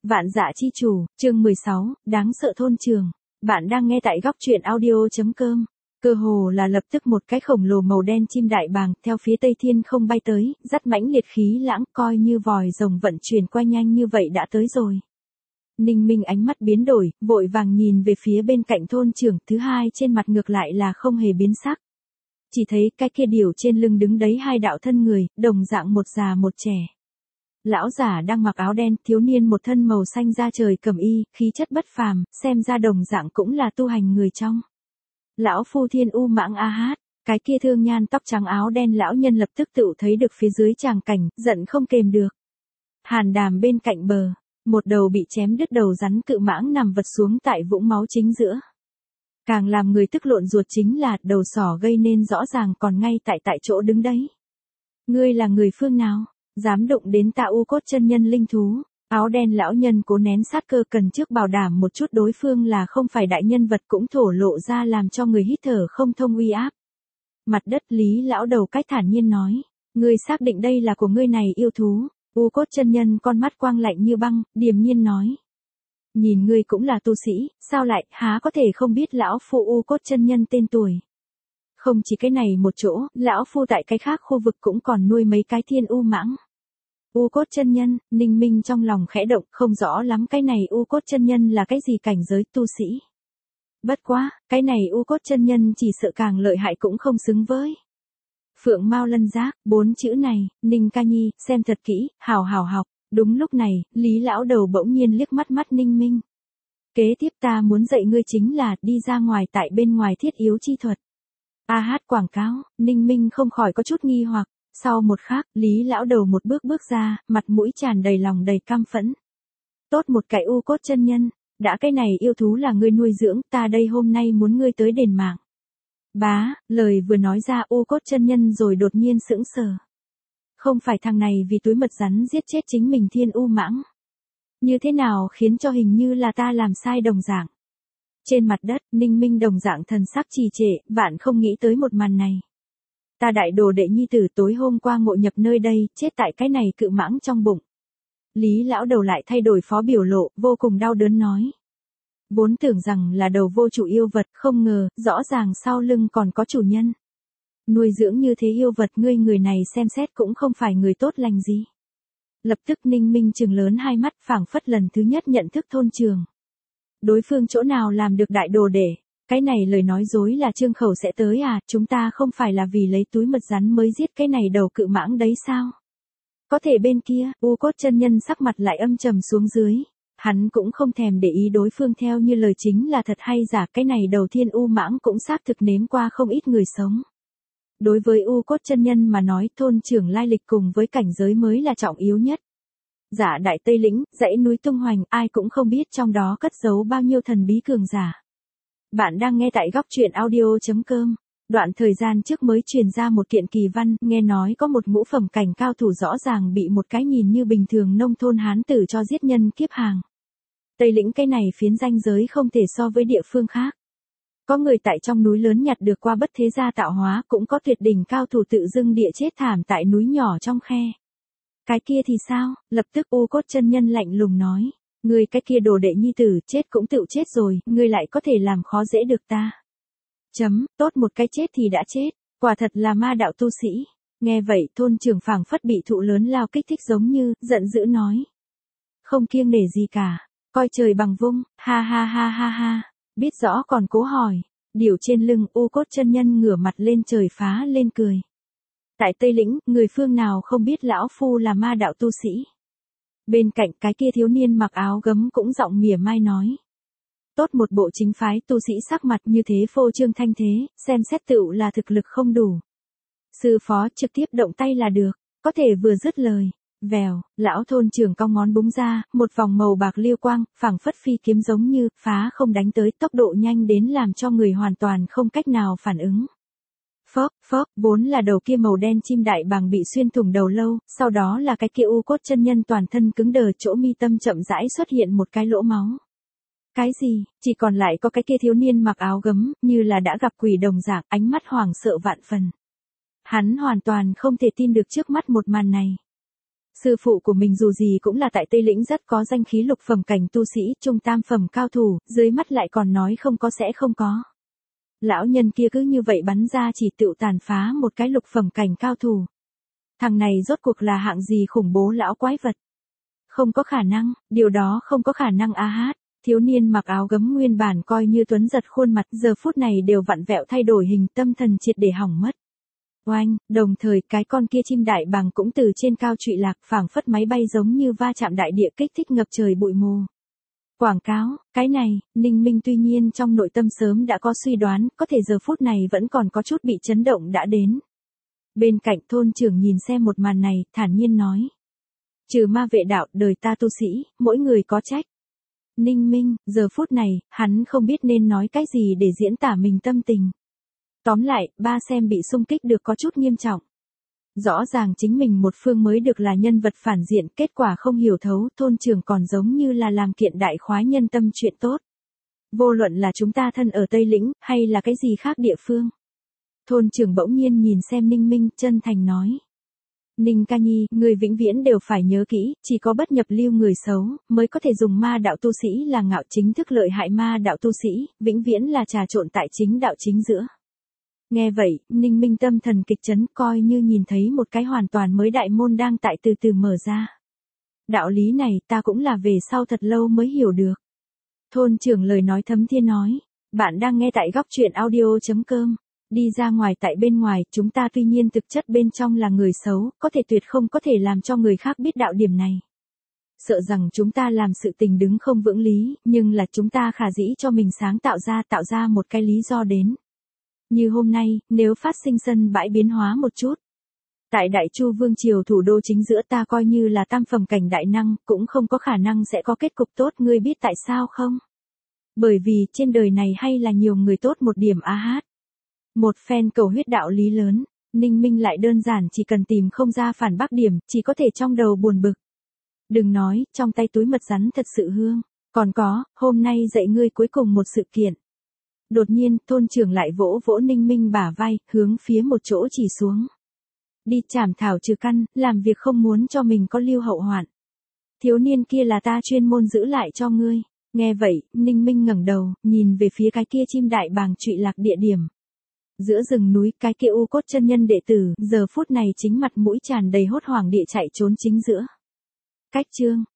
Vạn Dạ Chi Chủ, chương 16, đáng sợ thôn trường. Bạn đang nghe tại góc truyện audio.com. Cơ hồ là lập tức một cái khổng lồ màu đen chim đại bàng theo phía tây thiên không bay tới, dắt mãnh liệt khí lãng coi như vòi rồng vận chuyển qua nhanh như vậy đã tới rồi. Ninh Minh ánh mắt biến đổi, vội vàng nhìn về phía bên cạnh thôn trưởng, thứ hai trên mặt ngược lại là không hề biến sắc. Chỉ thấy cái kia điểu trên lưng đứng đấy hai đạo thân người, đồng dạng một già một trẻ. Lão giả đang mặc áo đen, thiếu niên một thân màu xanh da trời cẩm y, khí chất bất phàm, xem ra đồng dạng cũng là tu hành người trong. Lão phu Thiên U Mãng A Hát, cái kia thương nhan tóc trắng áo đen lão nhân lập tức tự thấy được phía dưới tràng cảnh, giận không kềm được. Hàn Đàm bên cạnh bờ, một đầu bị chém đứt đầu rắn cự mãng nằm vật xuống tại vũng máu chính giữa. Càng làm người tức lộn ruột chính là đầu sỏ gây nên rõ ràng còn ngay tại chỗ đứng đấy. Ngươi là người phương nào? Dám đụng đến ta U Cốt chân nhân linh thú. Áo đen lão nhân cố nén sát cơ cần trước bảo đảm một chút đối phương là không phải đại nhân vật cũng thổ lộ ra làm cho người hít thở không thông uy áp. Mặt đất Lý lão đầu cách thản nhiên nói. Ngươi xác định đây là của ngươi này yêu thú. U Cốt chân nhân con mắt quang lạnh như băng, điềm nhiên nói. Nhìn ngươi cũng là tu sĩ, sao lại há có thể không biết lão phu U Cốt chân nhân tên tuổi. Không chỉ cái này một chỗ, lão phu tại cái khác khu vực cũng còn nuôi mấy cái thiên u mãng. U Cốt chân nhân, Ninh Minh trong lòng khẽ động, không rõ lắm cái này U Cốt chân nhân là cái gì cảnh giới tu sĩ. Bất quá, cái này U Cốt chân nhân chỉ sợ càng lợi hại cũng không xứng với. Phượng Mao Lân Giác, 4 chữ này, Ninh ca nhi, xem thật kỹ, hào học. Đúng lúc này, Lý lão đầu bỗng nhiên liếc mắt Ninh Minh. Kế tiếp ta muốn dạy ngươi chính là đi ra ngoài tại bên ngoài thiết yếu chi thuật. A Hát quảng cáo, Ninh Minh không khỏi có chút nghi hoặc. Sau một khắc, Lý lão đầu một bước ra, mặt mũi tràn đầy lòng đầy căm phẫn. Tốt một cái U Cốt chân nhân, đã cái này yêu thú là ngươi nuôi dưỡng, ta đây hôm nay muốn ngươi tới đền mạng. Bá, lời vừa nói ra U Cốt chân nhân rồi đột nhiên sững sờ. Không phải thằng này vì túi mật rắn giết chết chính mình thiên u mãng. Như thế nào khiến cho hình như là ta làm sai đồng dạng. Trên mặt đất, Ninh Minh đồng dạng thần sắc trì trệ, vạn không nghĩ tới một màn này. Ta đại đồ đệ nhi tử tối hôm qua ngộ nhập nơi đây, chết tại cái này cự mãng trong bụng. Lý lão đầu lại thay đổi phó biểu lộ, vô cùng đau đớn nói. Vốn tưởng rằng là đầu vô chủ yêu vật, không ngờ, rõ ràng sau lưng còn có chủ nhân. Nuôi dưỡng như thế yêu vật ngươi người này xem xét cũng không phải người tốt lành gì. Lập tức Ninh Minh trừng lớn hai mắt phảng phất lần thứ nhất nhận thức thôn trường. Đối phương chỗ nào làm được đại đồ đệ, cái này lời nói dối là trương khẩu sẽ tới à, chúng ta không phải là vì lấy túi mật rắn mới giết cái này đầu cự mãng đấy sao? Có thể bên kia, U Cốt chân nhân sắc mặt lại âm trầm xuống dưới. Hắn cũng không thèm để ý đối phương theo như lời chính là thật hay giả, cái này đầu thiên u mãng cũng xác thực nếm qua không ít người sống. Đối với U Cốt chân nhân mà nói thôn trưởng lai lịch cùng với cảnh giới mới là trọng yếu nhất. Giả đại Tây Lĩnh, dãy núi tung hoành, ai cũng không biết trong đó cất giấu bao nhiêu thần bí cường giả. Bạn đang nghe tại góc truyện audio.com. Đoạn thời gian trước mới truyền ra một kiện kỳ văn, nghe nói có một ngũ phẩm cảnh cao thủ rõ ràng bị một cái nhìn như bình thường nông thôn hán tử cho giết nhân kiếp hàng. Tây Lĩnh cái này phiến ranh giới không thể so với địa phương khác. Có người tại trong núi lớn nhặt được qua bất thế gia tạo hóa, cũng có tuyệt đỉnh cao thủ tự dưng địa chết thảm tại núi nhỏ trong khe. Cái kia thì sao? Lập tức U Cốt chân nhân lạnh lùng nói. Ngươi cái kia đồ đệ nhi tử chết cũng tự chết rồi, ngươi lại có thể làm khó dễ được ta. Tốt một cái chết thì đã chết, quả thật là ma đạo tu sĩ. Nghe vậy thôn trưởng phảng phất bị thụ lớn lao kích thích giống như, giận dữ nói. Không kiêng nể gì cả, coi trời bằng vung, ha. Biết rõ còn cố hỏi, điểu trên lưng U Cốt chân nhân ngửa mặt lên trời phá lên cười. Tại Tây Lĩnh, người phương nào không biết lão phu là ma đạo tu sĩ. Bên cạnh cái kia thiếu niên mặc áo gấm cũng giọng mỉa mai nói. Tốt một bộ chính phái tu sĩ sắc mặt như thế phô trương thanh thế, xem xét tựu là thực lực không đủ. Sư phó trực tiếp động tay là được, có thể vừa dứt lời. Vèo, lão thôn trưởng cong ngón búng ra, một vòng màu bạc liêu quang, phảng phất phi kiếm giống như, phá không đánh tới, tốc độ nhanh đến làm cho người hoàn toàn không cách nào phản ứng. Phốc, vốn là đầu kia màu đen chim đại bàng bị xuyên thủng đầu lâu, sau đó là cái kia U Cốt chân nhân toàn thân cứng đờ, chỗ mi tâm chậm rãi xuất hiện một cái lỗ máu. Cái gì? Chỉ còn lại có cái kia thiếu niên mặc áo gấm, như là đã gặp quỷ đồng dạng, ánh mắt hoảng sợ vạn phần. Hắn hoàn toàn không thể tin được trước mắt một màn này. Sư phụ của mình dù gì cũng là tại Tây Lĩnh rất có danh khí lục phẩm cảnh tu sĩ, trung tam phẩm cao thủ, dưới mắt lại còn nói không có sẽ không có. Lão nhân kia cứ như vậy bắn ra chỉ tựu tàn phá một cái lục phẩm cảnh cao thủ. Thằng này rốt cuộc là hạng gì khủng bố lão quái vật. Không có khả năng, điều đó không có khả năng a hát. Thiếu niên mặc áo gấm nguyên bản coi như tuấn giật khuôn mặt giờ phút này đều vặn vẹo thay đổi hình, tâm thần triệt để hỏng mất. Oanh, đồng thời cái con kia chim đại bàng cũng từ trên cao trụy lạc, phảng phất máy bay giống như va chạm đại địa, kích thích ngập trời bụi mù. Quảng cáo, cái này, Ninh Minh tuy nhiên trong nội tâm sớm đã có suy đoán, có thể giờ phút này vẫn còn có chút bị chấn động đã đến. Bên cạnh thôn trưởng nhìn xem một màn này, thản nhiên nói. Trừ ma vệ đạo, đời ta tu sĩ, mỗi người có trách. Ninh Minh, giờ phút này, hắn không biết nên nói cái gì để diễn tả mình tâm tình. Tóm lại, ba xem bị xung kích được có chút nghiêm trọng. Rõ ràng chính mình một phương mới được là nhân vật phản diện, kết quả không hiểu thấu, thôn trưởng còn giống như là làm kiện đại khoái nhân tâm chuyện tốt. Vô luận là chúng ta thân ở Tây Lĩnh, hay là cái gì khác địa phương. Thôn trưởng bỗng nhiên nhìn xem Ninh Minh, chân thành nói. Ninh ca nhi, người vĩnh viễn đều phải nhớ kỹ, chỉ có bất nhập lưu người xấu, mới có thể dùng ma đạo tu sĩ là ngạo, chính thức lợi hại ma đạo tu sĩ, vĩnh viễn là trà trộn tại chính đạo chính giữa. Nghe vậy, Ninh Minh tâm thần kịch chấn, coi như nhìn thấy một cái hoàn toàn mới đại môn đang tại từ từ mở ra. Đạo lý này ta cũng là về sau thật lâu mới hiểu được. Thôn trưởng lời nói thấm thiên nói, bạn đang nghe tại góc truyện audio.com. Đi ra ngoài tại bên ngoài, chúng ta tuy nhiên thực chất bên trong là người xấu, có thể tuyệt không có thể làm cho người khác biết đạo điểm này. Sợ rằng chúng ta làm sự tình đứng không vững lý, nhưng là chúng ta khả dĩ cho mình sáng tạo ra một cái lý do đến. Như hôm nay, nếu phát sinh sân bãi biến hóa một chút. Tại Đại Chu Vương Triều thủ đô chính giữa ta coi như là tam phẩm cảnh đại năng, cũng không có khả năng sẽ có kết cục tốt, ngươi biết tại sao không? Bởi vì trên đời này hay là nhiều người tốt một điểm a hát. Một phen cầu huyết đạo lý lớn, Ninh Minh lại đơn giản chỉ cần tìm không ra phản bác điểm, chỉ có thể trong đầu buồn bực. Đừng nói, trong tay túi mật rắn thật sự hương. Còn có, hôm nay dạy ngươi cuối cùng một sự kiện. Đột nhiên, thôn trưởng lại vỗ vỗ Ninh Minh bả vai, hướng phía một chỗ chỉ xuống. Đi chảm thảo trừ căn, làm việc không muốn cho mình có lưu hậu hoạn. Thiếu niên kia là ta chuyên môn giữ lại cho ngươi. Nghe vậy, Ninh Minh ngẩng đầu, nhìn về phía cái kia chim đại bàng trụy lạc địa điểm. Giữa rừng núi, cái kia U Cốt chân nhân đệ tử, giờ phút này chính mặt mũi tràn đầy hốt hoảng địa chạy trốn chính giữa. Cách chương